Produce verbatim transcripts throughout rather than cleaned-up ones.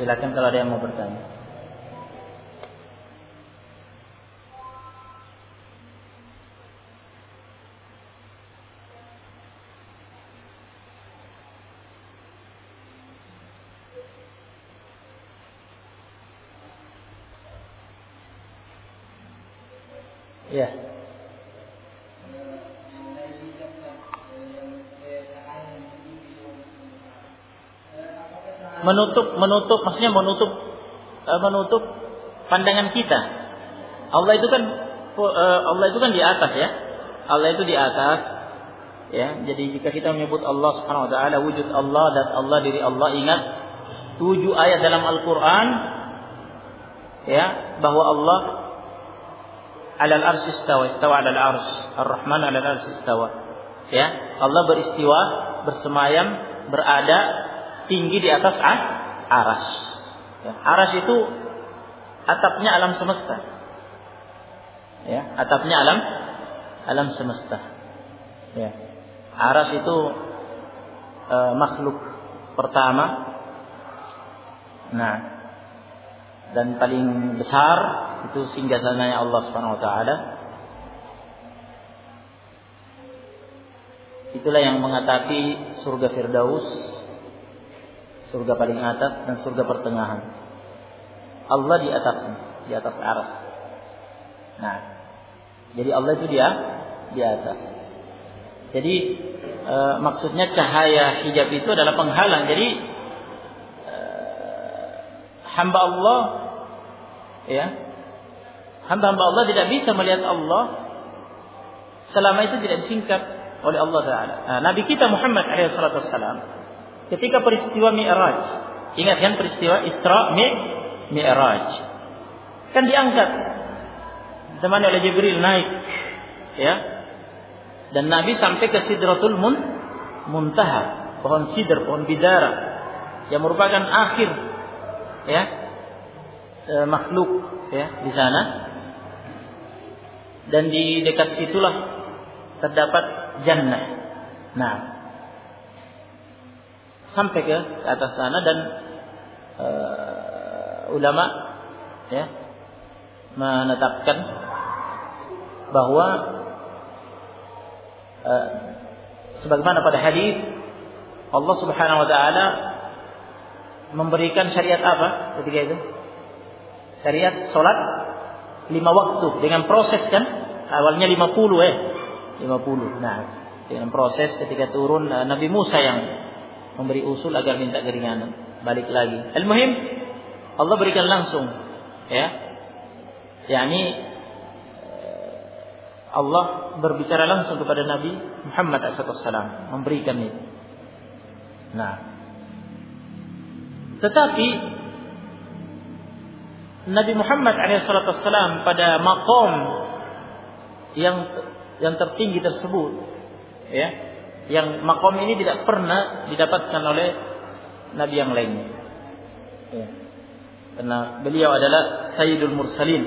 Silakan kalau ada yang mau bertanya. Ya. Menutup, menutup, maksudnya menutup, menutup pandangan kita. Allah itu kan, Allah itu kan di atas ya. Allah itu di atas, ya. Jadi jika kita menyebut Allah Subhanahu Wa Taala, wujud Allah dan Allah diri Allah, ingat tujuh ayat dalam Al-Quran, ya, bahwa Allah alal arsy istawa, istawa alal arsy, ar-Rahman alal arsy istawa. Ya, Allah beristiwa, bersemayam, berada tinggi di atas aras. Ya, aras itu atapnya alam semesta. Ya, atapnya alam alam semesta. Ya. Aras itu e, makhluk pertama. Nah, dan paling besar itu singgasananya Allah Subhanahu wa taala. Itulah yang mengatapi surga Firdaus, surga paling atas dan surga pertengahan. Allah di atasnya, di atas aras. Nah, jadi Allah itu dia di atas. Jadi e, maksudnya cahaya hijab itu adalah penghalang. Jadi e, hamba Allah, ya, hamba-hamba Allah tidak bisa melihat Allah selama itu tidak disingkap oleh Allah Taala. Nah, Nabi kita Muhammad alaihi salatu wassalam ketika peristiwa Mi'raj, ingat kan peristiwa Isra Mi'raj, kan diangkat ditemani oleh Jibril naik, ya, dan Nabi sampai ke Sidratul Muntaha, pohon sidr, pohon bidara, yang merupakan akhir, ya, e, makhluk, ya, di sana, dan di dekat situlah terdapat jannah. Nah, sampai ke atas sana dan uh, ulama, ya, menetapkan bahwa uh, sebagaimana pada hadis Allah Subhanahu wa taala memberikan syariat apa ketika itu? Syariat salat lima waktu dengan proses, kan? Awalnya lima puluh eh lima puluh. Nah, dengan proses ketika turun uh, Nabi Musa yang memberi usul agar minta keringanan, balik lagi. Al-muhim Allah berikan langsung, ya. yakni Allah berbicara langsung kepada Nabi Muhammad shallallahu alaihi wasallam, memberikan itu. Nah, tetapi Nabi Muhammad shallallahu alaihi wasallam pada maqam yang yang tertinggi tersebut, ya, yang maqam ini tidak pernah didapatkan oleh nabi yang lainnya, ya. Karena beliau adalah Sayyidul Mursalin,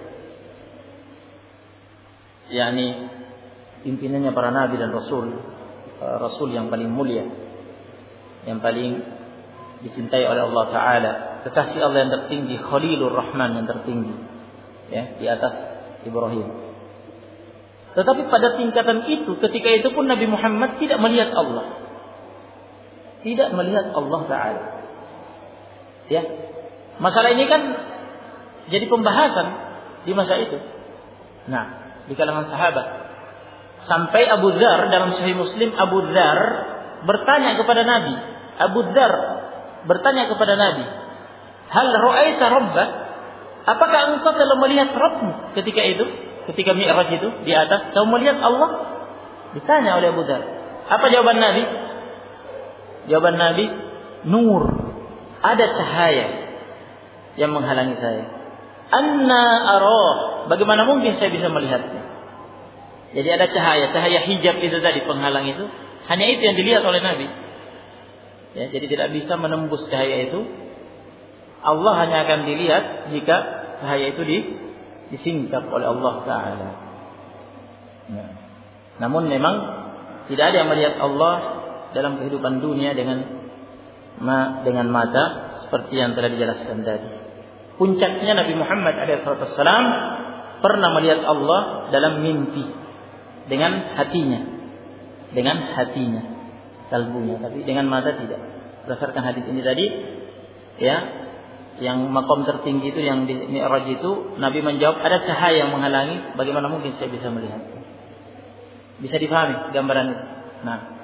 yakni pimpinannya para nabi dan rasul, rasul yang paling mulia, yang paling dicintai oleh Allah Taala, kekasih Allah yang tertinggi, Khalilur Rahman yang tertinggi, ya, di atas Ibrahim. Tetapi pada tingkatan itu, ketika itu pun Nabi Muhammad tidak melihat Allah. Tidak melihat Allah Ta'ala. Ya. Masalah ini kan jadi pembahasan di masa itu. Nah, di kalangan sahabat. Sampai Abu Dzar dalam Sahih Muslim, Abu Dzar bertanya kepada Nabi. Abu Dzar bertanya kepada Nabi, "Hal ra'aita rabbak?" Apakah engkau telah melihat Rabbmu ketika itu? Ketika Mi'raj itu di atas, kau melihat Allah? Ditanya oleh Abu Dzar. Apa jawaban Nabi? Jawaban Nabi, nur, ada cahaya yang menghalangi saya. Anna arah, bagaimana mungkin saya bisa melihatnya? Jadi ada cahaya, cahaya hijab itu tadi, penghalang itu, hanya itu yang dilihat oleh Nabi. Ya, jadi tidak bisa menembus cahaya itu. Allah hanya akan dilihat jika cahaya itu di disingkap oleh Allah Ta'ala. Nah, namun memang tidak ada yang melihat Allah dalam kehidupan dunia dengan ma dengan mata seperti yang telah dijelaskan tadi. Puncaknya Nabi Muhammad shallallahu alaihi wasallam pernah melihat Allah dalam mimpi dengan hatinya, dengan hatinya, kalbunya, tapi dengan mata tidak. Berdasarkan hadis ini tadi, ya, yang makom tertinggi itu yang di Mi'raj itu, Nabi menjawab ada cahaya yang menghalangi, bagaimana mungkin saya bisa melihat? Bisa dipahami gambaran itu. Nah,